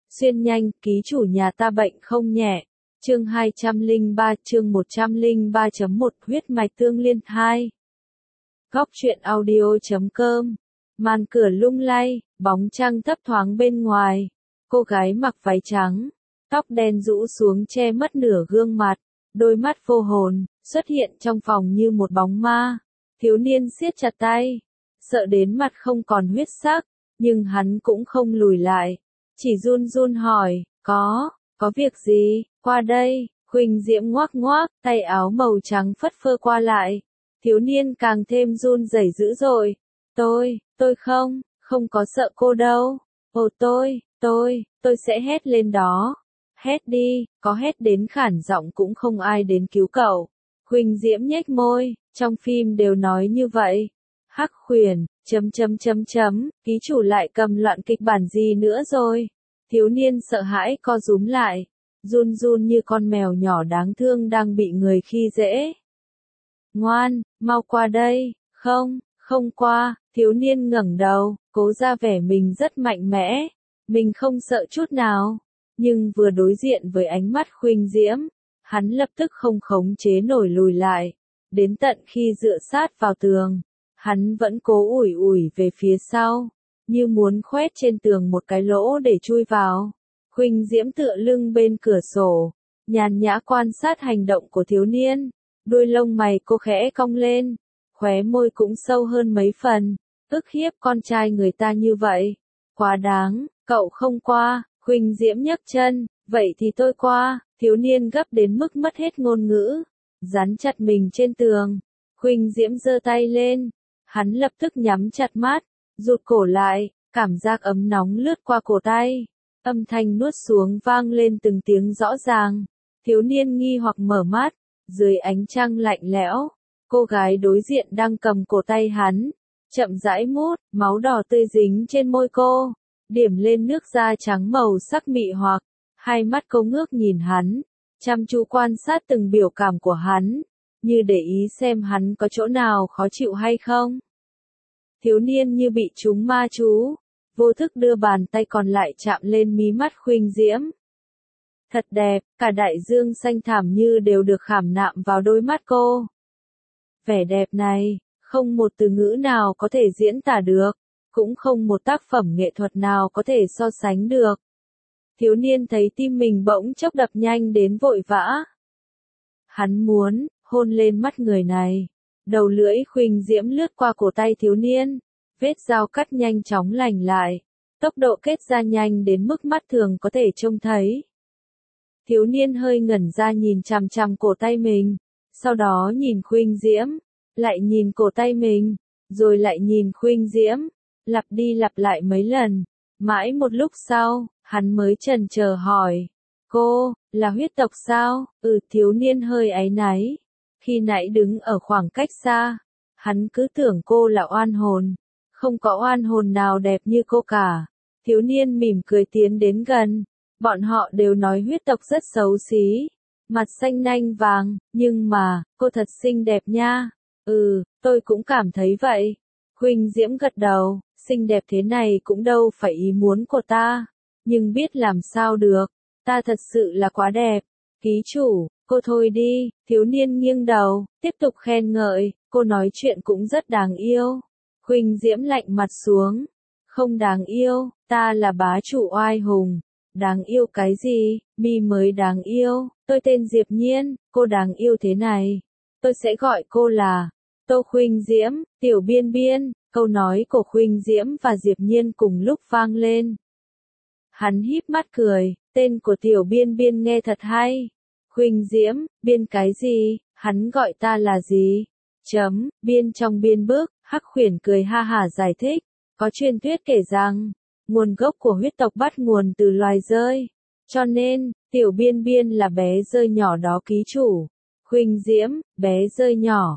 Xuyên nhanh, ký chủ nhà ta bệnh không nhẹ. Chương 203, chương 103.1 huyết mạch tương liên 2. Góc truyện audio.com. Màn cửa lung lay, bóng trăng thấp thoáng bên ngoài. Cô gái mặc váy trắng, tóc đen rũ xuống che mất nửa gương mặt, đôi mắt vô hồn, xuất hiện trong phòng như một bóng ma. Thiếu niên siết chặt tay, sợ đến mặt không còn huyết sắc, nhưng hắn cũng không lùi lại, chỉ run run hỏi, có việc gì, qua đây. Huỳnh Diễm ngoác ngoác, tay áo màu trắng phất phơ qua lại. Thiếu niên càng thêm run rẩy dữ dội. Tôi không có sợ cô đâu. Ồ tôi sẽ hét lên đó. Hét đi, có hét đến khản giọng cũng không ai đến cứu cậu. Huỳnh Diễm nhếch môi, trong phim đều nói như vậy. Hắc Huyền, ký chủ lại cầm loạn kịch bản gì nữa rồi. Thiếu niên sợ hãi co rúm lại, run run như con mèo nhỏ đáng thương đang bị người khi dễ. Ngoan, mau qua đây. Không qua. Thiếu niên ngẩng đầu, cố ra vẻ mình rất mạnh mẽ. Mình không sợ chút nào. Nhưng vừa đối diện với ánh mắt Huỳnh Diễm, hắn lập tức không khống chế nổi lùi lại. Đến tận khi dựa sát vào tường, hắn vẫn cố ủi về phía sau, như muốn khoét trên tường một cái lỗ để chui vào. Huỳnh Diễm tựa lưng bên cửa sổ, nhàn nhã quan sát hành động của thiếu niên. Đuôi lông mày cô khẽ cong lên, khóe môi cũng sâu hơn mấy phần. Ức hiếp con trai người ta như vậy, quá đáng. Cậu không qua. Huỳnh Diễm nhấc chân, vậy thì tôi qua. Thiếu niên gấp đến mức mất hết ngôn ngữ, dán chặt mình trên tường. Huỳnh Diễm giơ tay lên, hắn lập tức nhắm chặt mắt, rụt cổ lại, cảm giác ấm nóng lướt qua cổ tay. Âm thanh nuốt xuống vang lên từng tiếng rõ ràng. Thiếu niên nghi hoặc mở mắt, dưới ánh trăng lạnh lẽo, cô gái đối diện đang cầm cổ tay hắn, chậm rãi mút, máu đỏ tươi dính trên môi cô, điểm lên nước da trắng màu sắc mị hoặc. Hai mắt cô ngước nhìn hắn, chăm chú quan sát từng biểu cảm của hắn, như để ý xem hắn có chỗ nào khó chịu hay không. Thiếu niên như bị trúng ma chú, vô thức đưa bàn tay còn lại chạm lên mí mắt Huỳnh Diễm. Thật đẹp, cả đại dương xanh thẳm như đều được khảm nạm vào đôi mắt cô. Vẻ đẹp này, không một từ ngữ nào có thể diễn tả được, cũng không một tác phẩm nghệ thuật nào có thể so sánh được. Thiếu niên thấy tim mình bỗng chốc đập nhanh đến vội vã. Hắn muốn hôn lên mắt người này. Đầu lưỡi Huỳnh Diễm lướt qua cổ tay thiếu niên, vết dao cắt nhanh chóng lành lại, tốc độ kết ra nhanh đến mức mắt thường có thể trông thấy. Thiếu niên hơi ngẩn ra nhìn chằm chằm cổ tay mình, sau đó nhìn Huỳnh Diễm, lại nhìn cổ tay mình, rồi lại nhìn Huỳnh Diễm, lặp đi lặp lại mấy lần. Mãi một lúc sau, hắn mới chần chờ hỏi, cô, là huyết tộc sao? Thiếu niên hơi áy náy. Khi nãy đứng ở khoảng cách xa, hắn cứ tưởng cô là oan hồn. Không có oan hồn nào đẹp như cô cả. Thiếu niên mỉm cười tiến đến gần. Bọn họ đều nói huyết tộc rất xấu xí, mặt xanh nanh vàng, nhưng mà, cô thật xinh đẹp nha. Tôi cũng cảm thấy vậy. Huỳnh Diễm gật đầu, xinh đẹp thế này cũng đâu phải ý muốn của ta. Nhưng biết làm sao được, ta thật sự là quá đẹp. Ký chủ, cô thôi đi. Thiếu niên nghiêng đầu, tiếp tục khen ngợi, cô nói chuyện cũng rất đáng yêu. Huỳnh Diễm lạnh mặt xuống, không đáng yêu, ta là bá chủ oai hùng. Đáng yêu cái gì, mi mới đáng yêu. Tôi tên Diệp Nhiên, cô đáng yêu thế này, tôi sẽ gọi cô là Tô Huỳnh Diễm. Tiểu Biên Biên. Câu nói của Huỳnh Diễm và Diệp Nhiên cùng lúc vang lên. Hắn híp mắt cười, tên của Tiểu Biên Biên nghe thật hay. Huỳnh Diễm, Biên cái gì, hắn gọi ta là gì? Biên trong biên bức. Hắc Huyền cười ha hả giải thích, có truyền thuyết kể rằng, nguồn gốc của huyết tộc bắt nguồn từ loài dơi. Cho nên, Tiểu Biên Biên là bé dơi nhỏ đó ký chủ. Huỳnh Diễm, bé dơi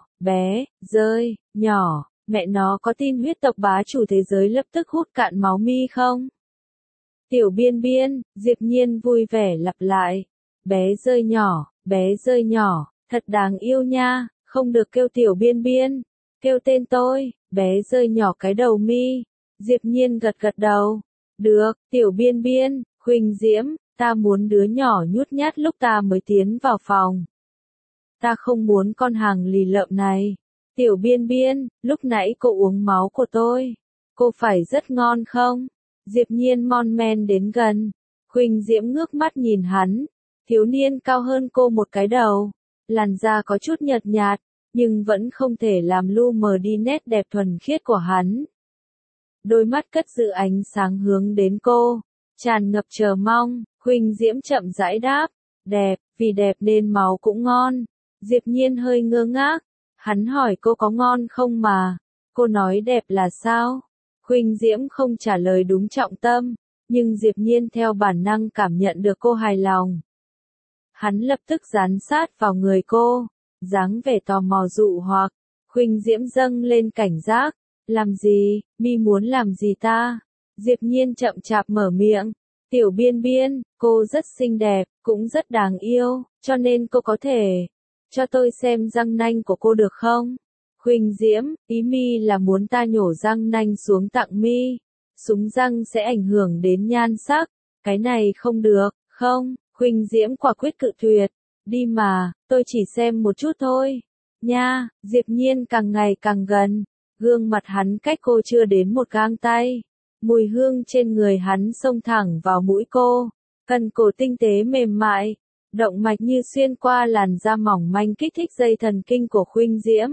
nhỏ, mẹ nó có tin huyết tộc bá chủ thế giới lập tức hút cạn máu mi không? Tiểu Biên Biên, Diệp Nhiên vui vẻ lặp lại. Bé dơi nhỏ, thật đáng yêu nha, không được kêu Tiểu Biên Biên, kêu tên tôi, bé dơi nhỏ cái đầu mi. Diệp Nhiên gật gật đầu. Được, Tiểu Biên Biên. Khuynh Diễm, ta muốn đứa nhỏ nhút nhát lúc ta mới tiến vào phòng. Ta không muốn con hàng lì lợm này. Tiểu Biên Biên, lúc nãy cô uống máu của tôi. Cô phải rất ngon không? Diệp Nhiên mon men đến gần. Khuynh Diễm ngước mắt nhìn hắn. Thiếu niên cao hơn cô một cái đầu. Làn da có chút nhợt nhạt, nhưng vẫn không thể làm lu mờ đi nét đẹp thuần khiết của hắn. Đôi mắt cất giữ ánh sáng hướng đến cô, tràn ngập chờ mong. Khuynh Diễm chậm rãi đáp, đẹp, vì đẹp nên máu cũng ngon. Diệp Nhiên hơi ngơ ngác, hắn hỏi cô có ngon không mà, cô nói đẹp là sao? Khuynh Diễm không trả lời đúng trọng tâm, nhưng Diệp Nhiên theo bản năng cảm nhận được cô hài lòng. Hắn lập tức dán sát vào người cô, dáng vẻ tò mò dụ hoặc. Khuynh Diễm dâng lên cảnh giác, làm gì, mi muốn làm gì ta? Diệp Nhiên chậm chạp mở miệng, Tiểu Biên Biên, cô rất xinh đẹp, cũng rất đáng yêu, cho nên cô có thể cho tôi xem răng nanh của cô được không? Khuynh Diễm, ý mi là muốn ta nhổ răng nanh xuống tặng mi. Súng răng sẽ ảnh hưởng đến nhan sắc, cái này không được, không? Khuynh Diễm quả quyết cự tuyệt, đi mà, tôi chỉ xem một chút thôi. Nha, Diệp Nhiên càng ngày càng gần, gương mặt hắn cách cô chưa đến một gang tay. Mùi hương trên người hắn xông thẳng vào mũi cô, cần cổ tinh tế mềm mại, động mạch như xuyên qua làn da mỏng manh kích thích dây thần kinh của Khuynh Diễm.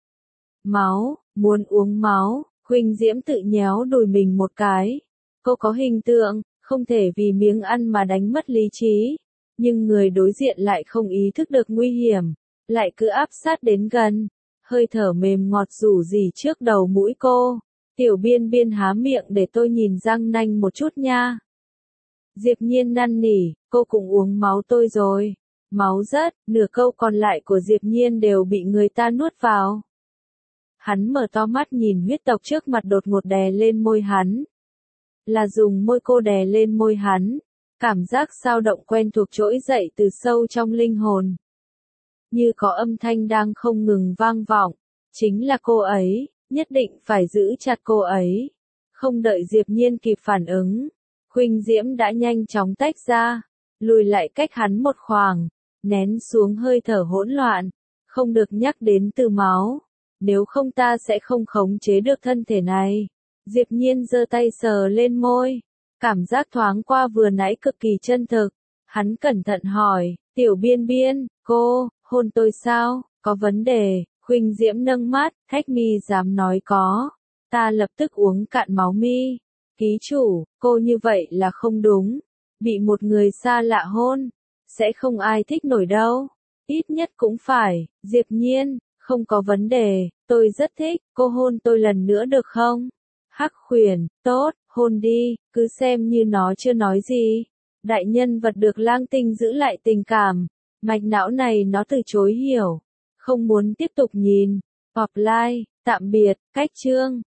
Máu, muốn uống máu, Khuynh Diễm tự nhéo đùi mình một cái. Cô có hình tượng, không thể vì miếng ăn mà đánh mất lý trí, nhưng người đối diện lại không ý thức được nguy hiểm, lại cứ áp sát đến gần, hơi thở mềm ngọt rủ rỉ trước đầu mũi cô. Tiểu Biên Biên há miệng để tôi nhìn răng nanh một chút nha. Diệp Nhiên năn nỉ, cô cũng uống máu tôi rồi. Máu rất, nửa câu còn lại của Diệp Nhiên đều bị người ta nuốt vào. Hắn mở to mắt nhìn huyết tộc trước mặt đột ngột đè lên môi hắn. Là dùng môi cô đè lên môi hắn. Cảm giác dao động quen thuộc trỗi dậy từ sâu trong linh hồn. Như có âm thanh đang không ngừng vang vọng. Chính là cô ấy, nhất định phải giữ chặt cô ấy. Không đợi Diệp Nhiên kịp phản ứng. Khuynh Diễm đã nhanh chóng tách ra, lùi lại cách hắn một khoảng, nén xuống hơi thở hỗn loạn. Không được nhắc đến từ máu. Nếu không ta sẽ không khống chế được thân thể này. Diệp Nhiên giơ tay sờ lên môi. Cảm giác thoáng qua vừa nãy cực kỳ chân thực. Hắn cẩn thận hỏi, Tiểu Biên Biên, cô, hôn tôi sao, có vấn đề? Khuynh Diễm nâng mắt, Hách mi dám nói có. Ta lập tức uống cạn máu mi. Ký chủ, cô như vậy là không đúng. Bị một người xa lạ hôn, sẽ không ai thích nổi đâu. Ít nhất cũng phải, Diệp Nhiên, không có vấn đề, tôi rất thích, cô hôn tôi lần nữa được không? Hắc Khuyển, tốt, hôn đi, cứ xem như nó chưa nói gì. Đại nhân vật được Lang Tinh giữ lại tình cảm, mạch não này nó từ chối hiểu, không muốn tiếp tục nhìn. Offline, tạm biệt, cách chương.